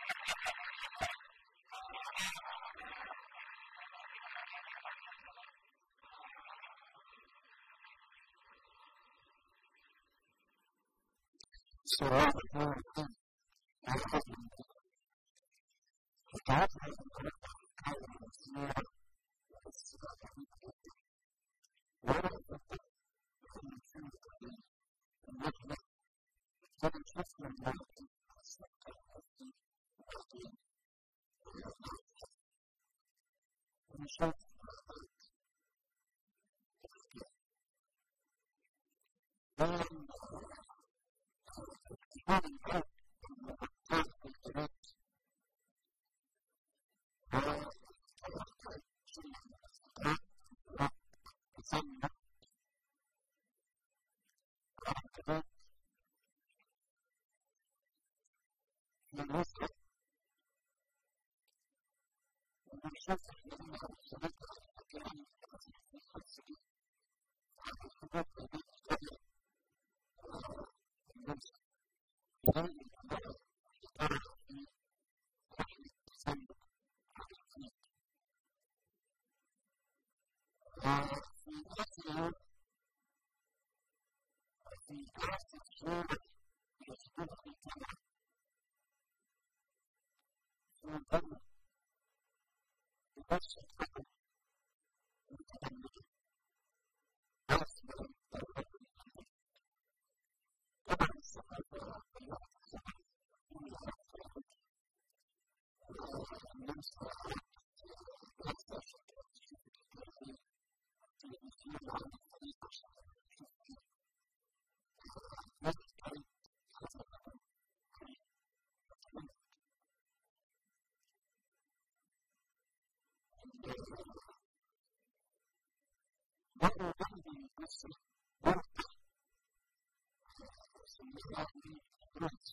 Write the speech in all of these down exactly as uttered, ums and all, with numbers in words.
So I would know that I have been God has been kindness near us. What I would do in the truth of me, and what I would do trust my life in us, that I have been working for your life. And the short of my life, then having hope in the path we direct, all of our God, rock, the sun, after that, the rest of the short of the life, so that I can see I forgot the next day, and then then we know the power of the Holy Son of the King. Uh, the last year, the last year was good for the power. So then, the rest of the power was the power. Last year, the power was the power. The rest of the power was the power. What we're going to do is work. So we have the roots.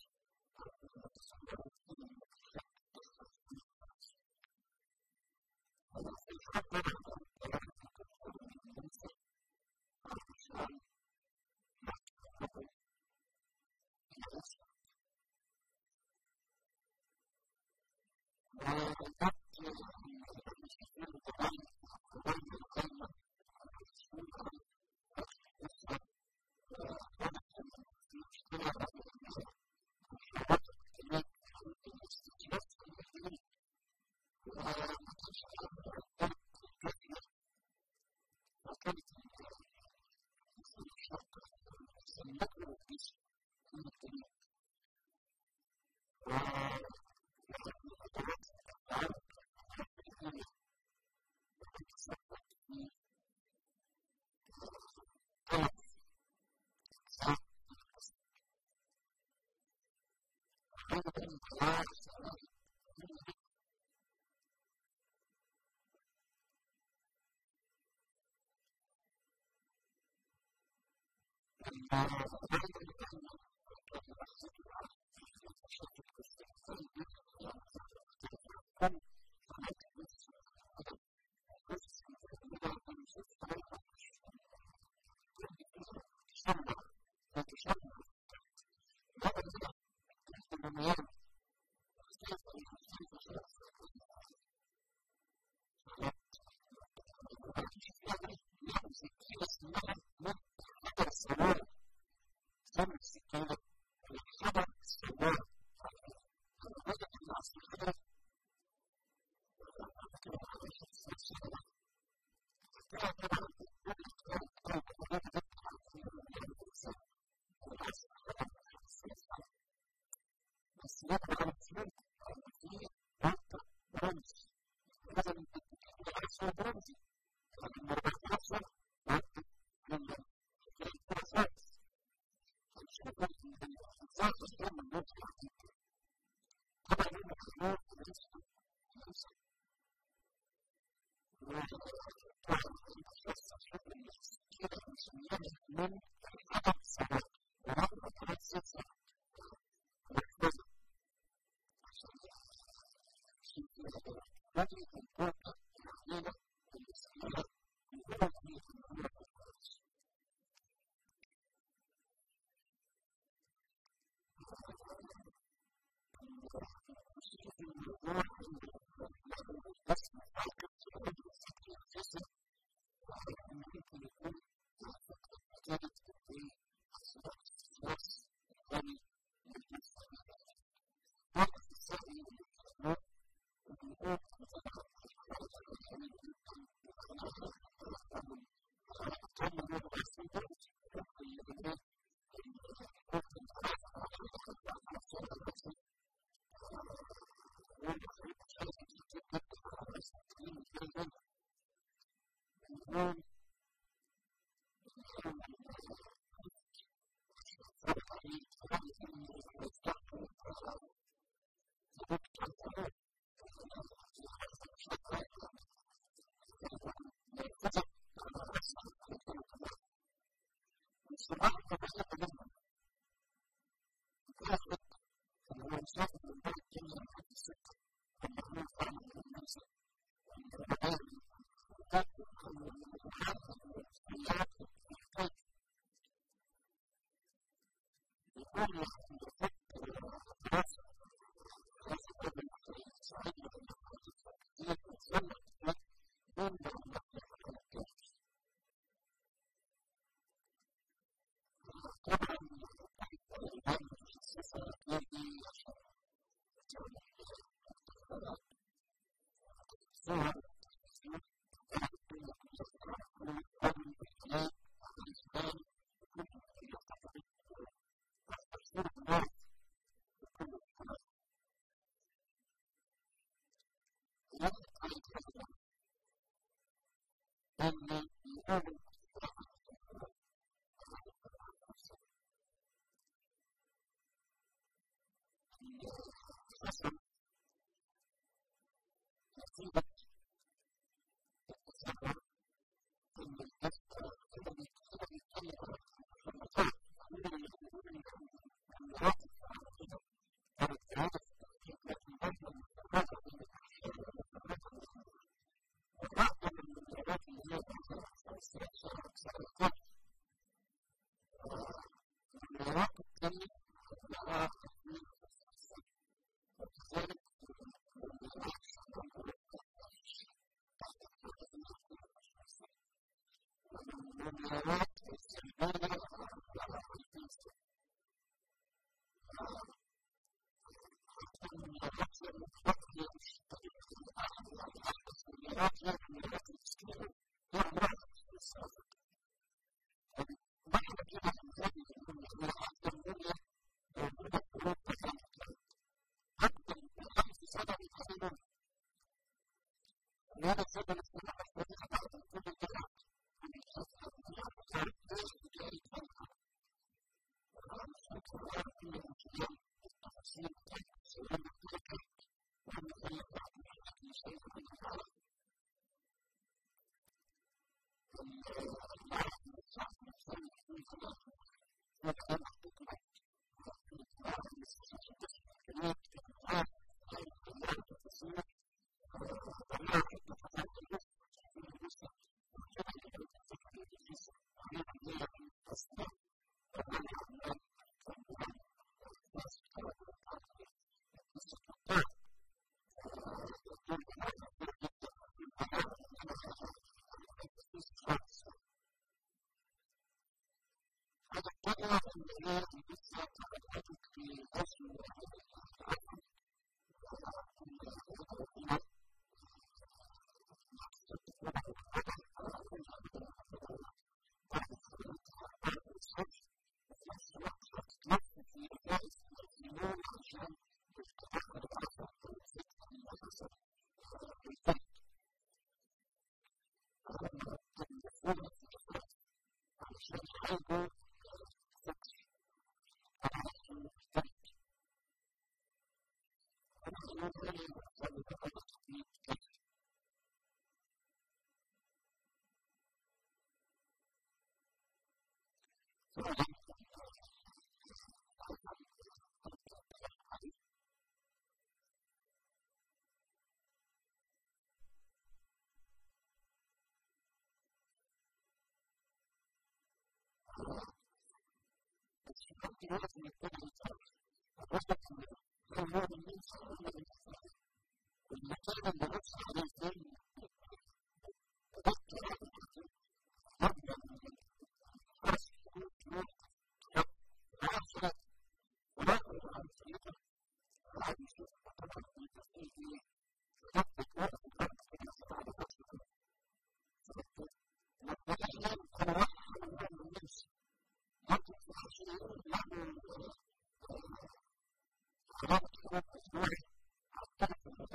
Thank you.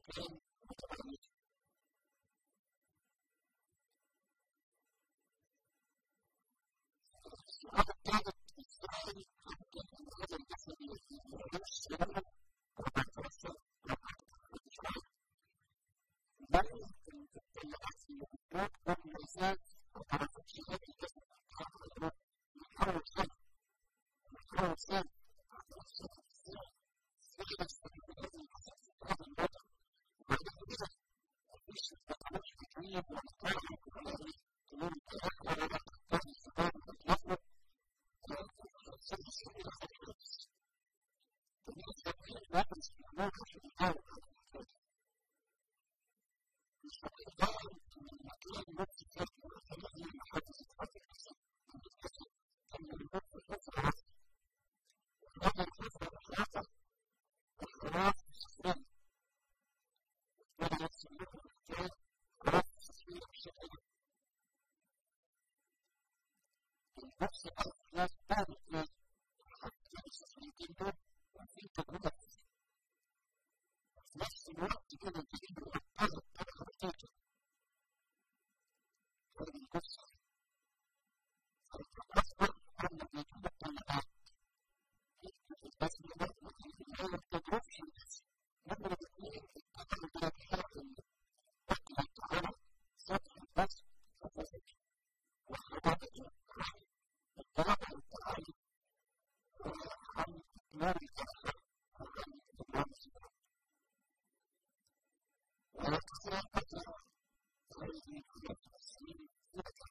كان متعمد. السؤال الثالث ازاي ممكن ان هذا الجسم يعيش سلما ويتوسع ويتوسع لا يمكن التطلعات في الوجود والميزات وتعرفت شهادة الجسم يحاول سلم يحاول سلم سلم يستخدم هذه الأساس هذا الوضع وبعدين كده مفيش تطلعات فكرية ومطالعة ولا تقول الكلام ولا لا تقتضي السبب والمطلب سلم سلم هذا الحدث الناس يقول لا تستعمل في الحال الشيء دائم من المكان نفسه كيف يمكن أن يحدث الفتح الحسن من الفتح أن يمكن الفتح الحسن وهذا الفتح الحسن الخلاف السفرين وهذا يسميه المكان خلاف السفرين بشكل النفس الأخلاق ثابت من حتى السفريتين دول وفي تجربة في نفس الوقت كده تجد الأبطال الطبقة بتاعته هذه القصة فالأصبر أن يجب الطلبات بس من ذلك الآية ما تجربش الناس لما الاثنين اتقلوا بلا بحاجة الأكل الطعام سطح البس ففزت وحرابة الطعام الطلبة الطعام وعن نار الأخر وعن إمام السبب وكثيرا قتل هذه الكلاب السنين ذكر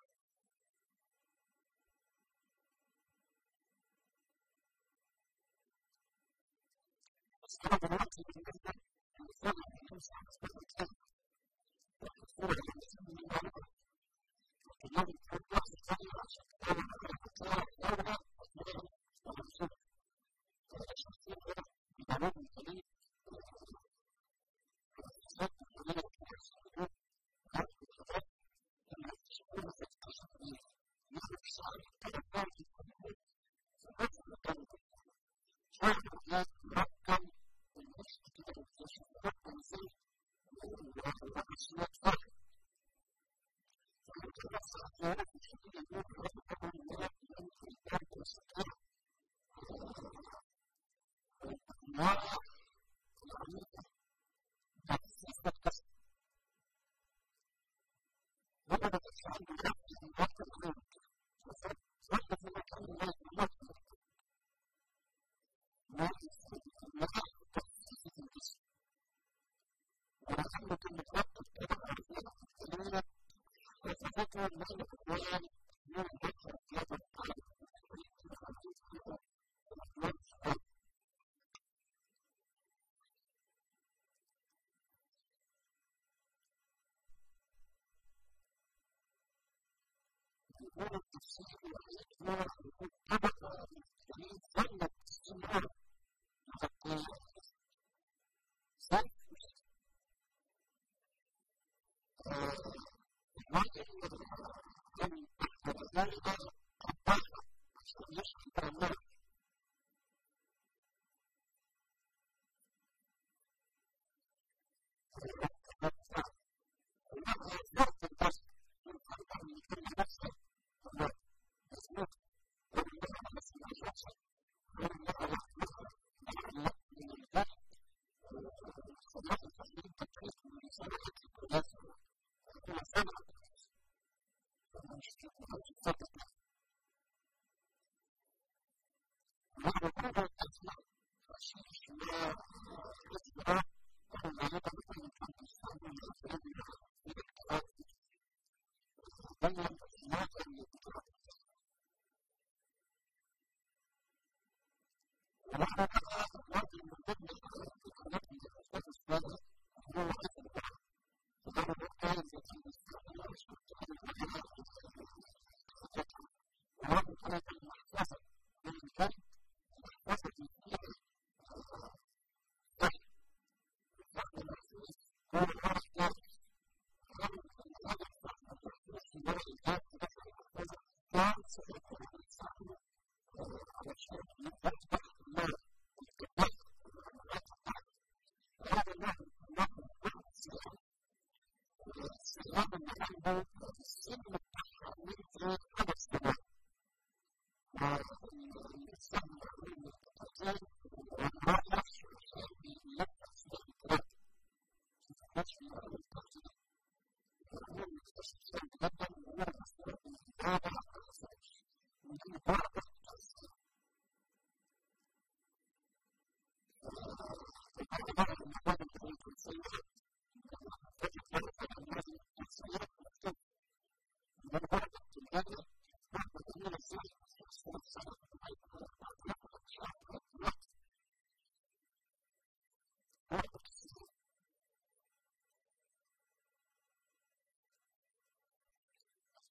السبب الوقت بالنسبة للمثال الخمسة على سبب الكلام والمثال على مسلم من المعلومة لكن لازم تكون وقت الثاني عشان تتعلم على الكلام الأولى والثاني والمسلم وهذا الشخصية هنا بمعلومة الكلام الإنسان الذين يكون هذه الخطوات لما تشكون في التشكيل يخرج شعر الكلام في الكلام فهذا المكان شعر الناس مركب والناس كده بتكتشف مركب ازاي وأشياء فرق فممكن نفس الأحيان في الشكل اليوم هذا طبعا المرض يمكن الدرجة والسكرة والأنواع العميقة تثبت كسر وما بتفعل بنفس الوقت الغير فصدق في مكان لا يمكن ما يستطيع تخصيص الجسم ولكن كلمة وقت تبقى فيها الكلمة وتفكر بين الأقوال من الذكر الكتاب القلب يكون التفسير والإكمال يكون طبقة من الكلام ظلت استمرار مغطية صرف الواقع من أكثر ذلك الطاقة عشان يشكل الله وهذا ضغط البشر من أكثر من كل نفسه الله يسمع ومن على مسمع البشر ومن على مخرج من الجهل صلاح التحليل تكريس من صلاح الكلاسة وكل سنة ومن يشترك هذا الفترة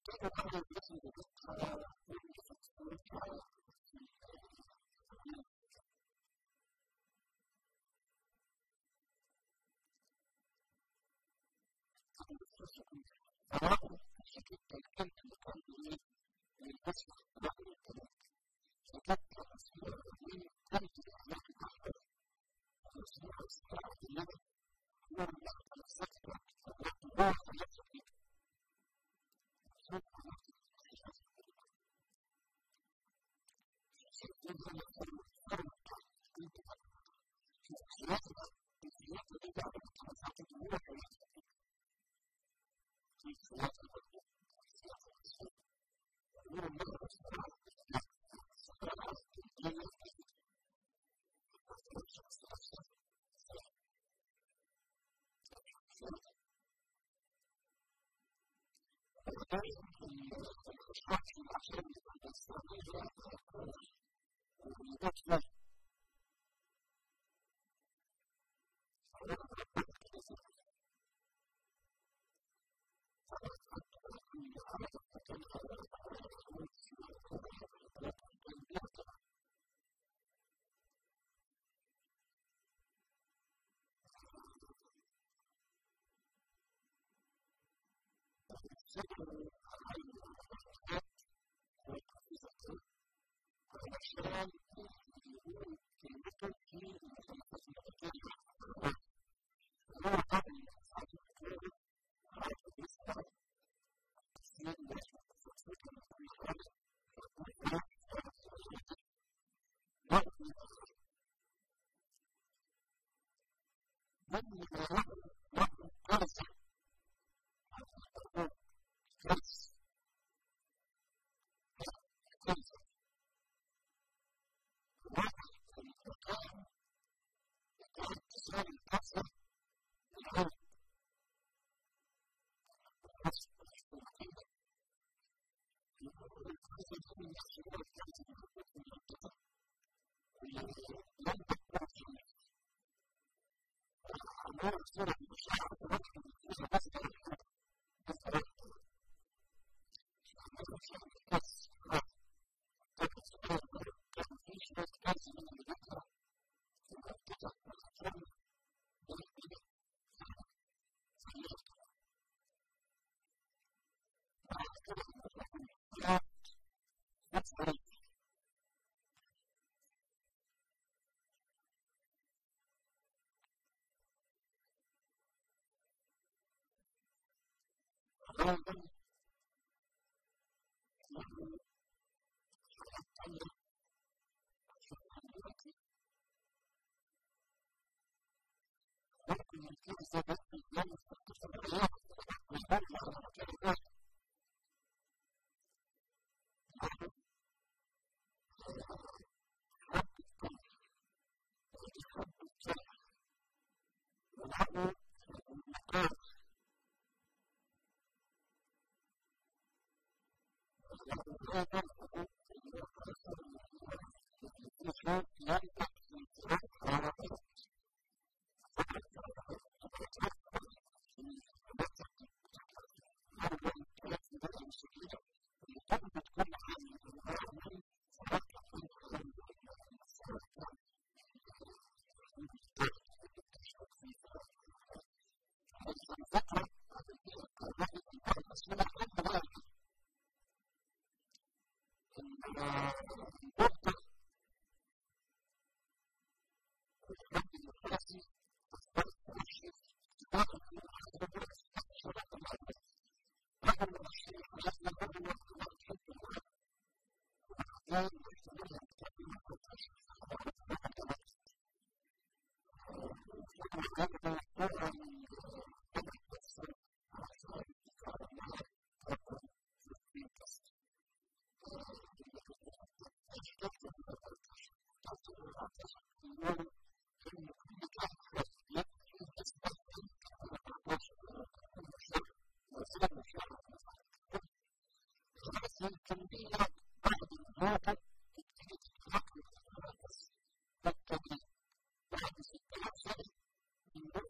Thank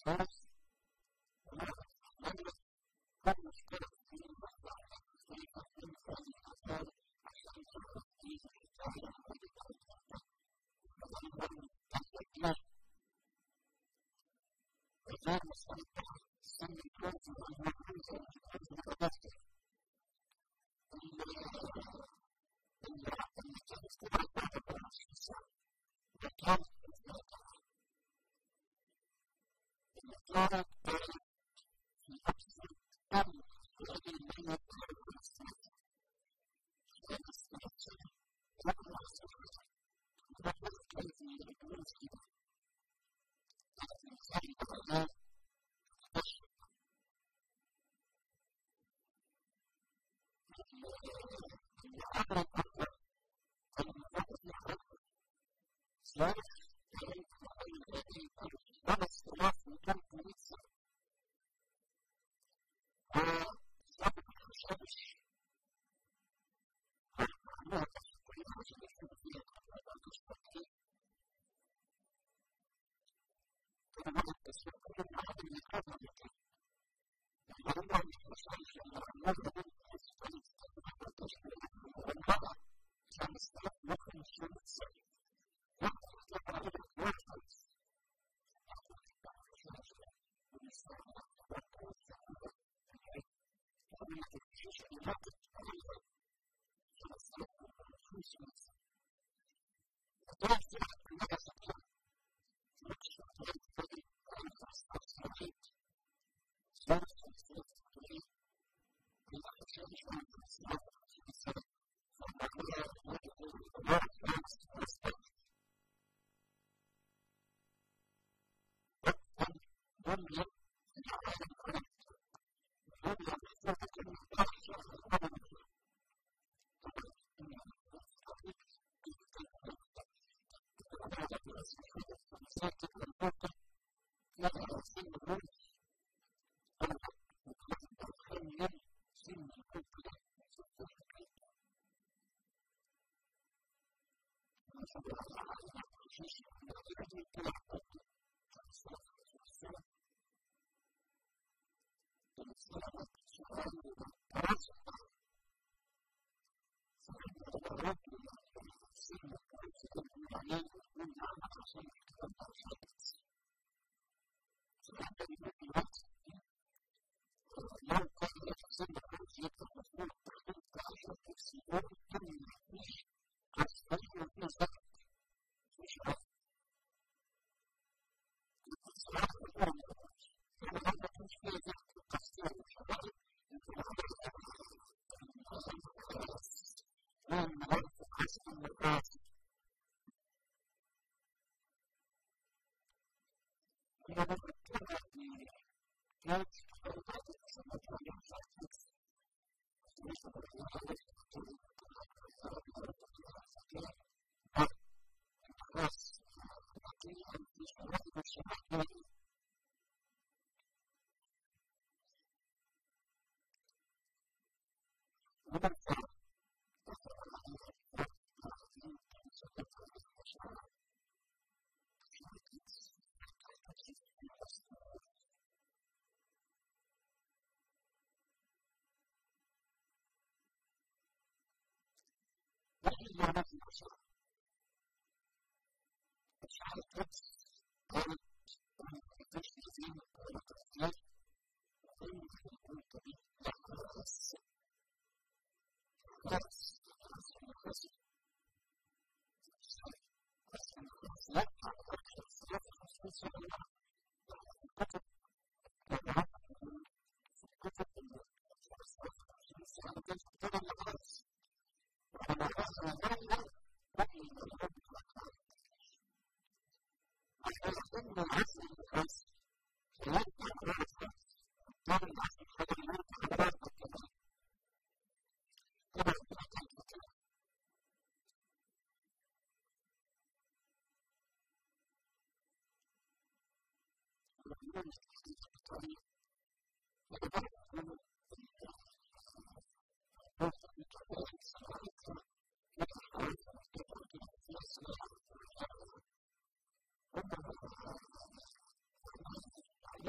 Thank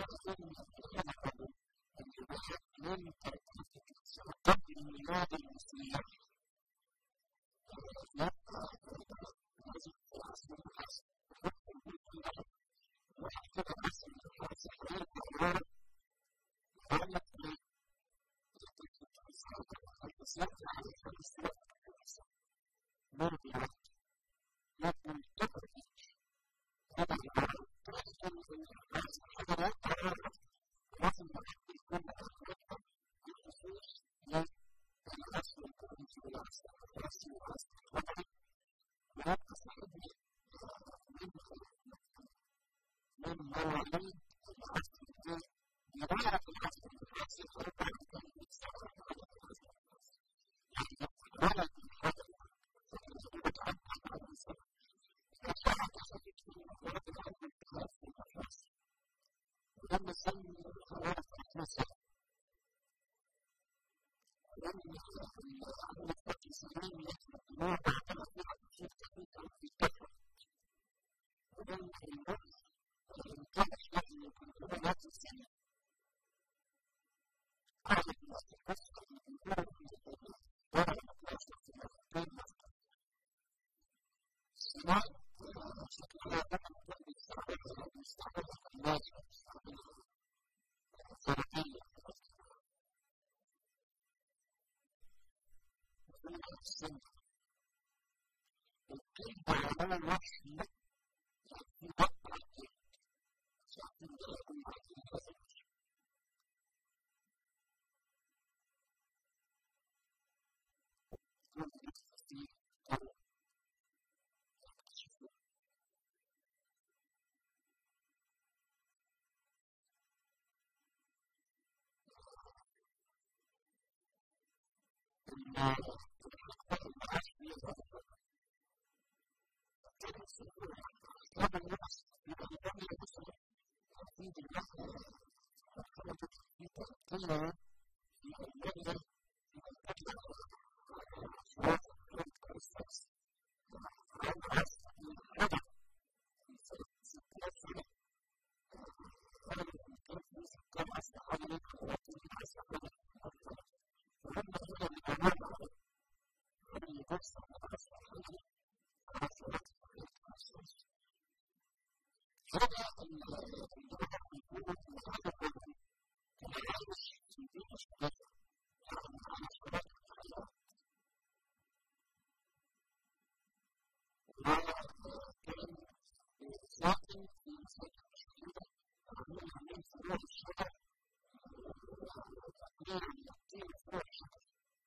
على خمس سنوات مرة لكن تقرأ هذا العالم تحكم أن الحضارات تعرف لازم يكون أخلاقها بخصوص الأصل الكوني والأصل الرأسي والأصل الوضعي وهذا صاحبني من من مواعيد الأصل الدين بداية الأصل الرأسي أربعة كان يستعمل على الأصل الرأسي يعني ولد الحضر وتعبد عن الإنسان فشاء تصدق في ولد العلم الكلاس في الأخلاص ولما سمي خوارق أخلاصه ولما عمل الفتح سلام يكتب نوع بعدما في عدسية تحقيقا في كفر ولما المرض كان أشياء من الكنترولات السنة قالت الناس القصة من الكنترول في الكنترول ورى الأخلاص في الأخلاص السماء شكلها بطل بالسعودة المستعملة الناجحة الثلاثية وفيها السنة الكلب على الوحي في بطل الكلب شاكين لأكم عاكين هذا كل بالتفسير قرر الحقبة المعاش فيها كان السنة كان الناس يبقى يبني مثلا تنفيذ النحو خلقت في تنقية في المبنى في المبنى شواف الكلام السكس عن عصر من الحدث في ستة سنة قال الكلام في ستة عصر حوالي ثلاثين عصر حوالي وهم هنا الأمام على أن يبص على عصر حوالي عصرات الأساس هذا الوضع يكون هذا الوضع كان عايش في بيئة شديدة يعني على شباب الحياة وكان ساكن في مساكن شديدة عملها من فروع الشجر وتقدير يقطيع فروع الشجر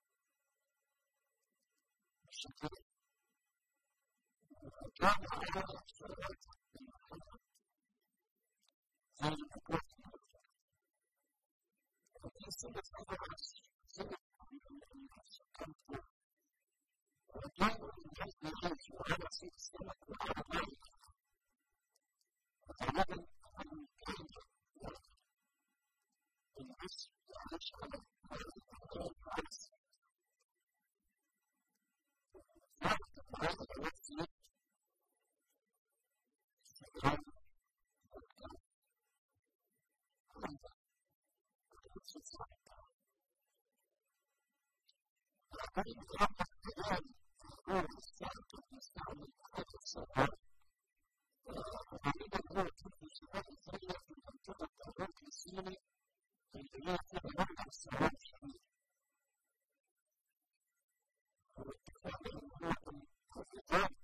بالشكل وكان على الشجرات المحيطة زي الأكوات المحيطة وفي سنة أربعة سنة السكان فوق وكانوا الناس يعيشوا على ست سنة وعلى ذلك وغالبا أن كان الناس يعيش على على السنة ذلك هذا الوقت يبدو استقرار والكلام عندها وكنت صعبة لكن ربط كذلك هو السعر كيف يستعمل هذا السعر وغالبا هو كيف يشبه الزيادة في منطقة الغرب الصيني اللي هي فيها مرضى السعر الشديد والاتفاق المناطق الخطاب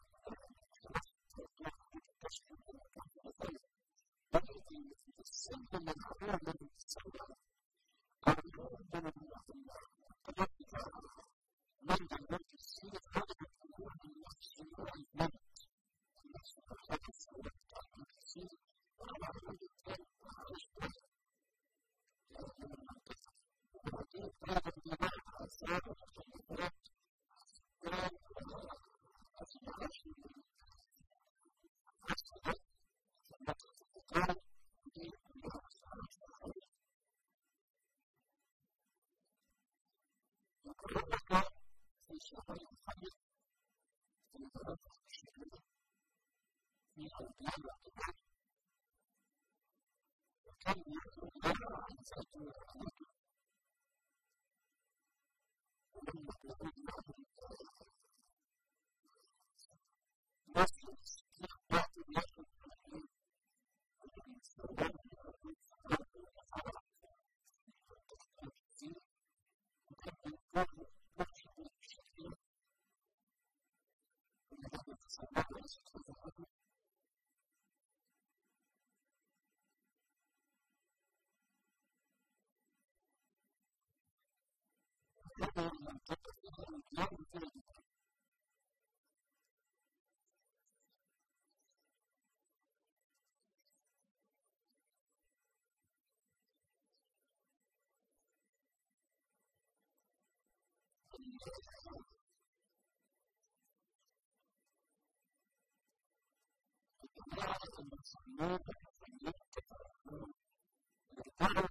تشكل المكان الغير الذي السلم المعلوم من السلم أو من القدر من الملك السيد هذا يكون من نفس نوع الملك نفس الحدث هو التحقيق السيد وعلى عمل الثاني وعيش له من المنطقة وبعدين هذا النماء أسرار وتحقيقات كان أسمع شيء أسمع كان في وكذلك في شهر الحدث في ثلاثة شهور في أيام القمر وكان يخرج لنا عن ذاته وحياته ولما يعود معه نفس يخبط ياخذ الحين والذي يستخدم يعود صلاته ويفعل التحقيق الزين وكان يكون مخشى هذه المنطقة فيها مليار وثلاث الجماعة المسلمين الحسنين كتبوا يرجعوا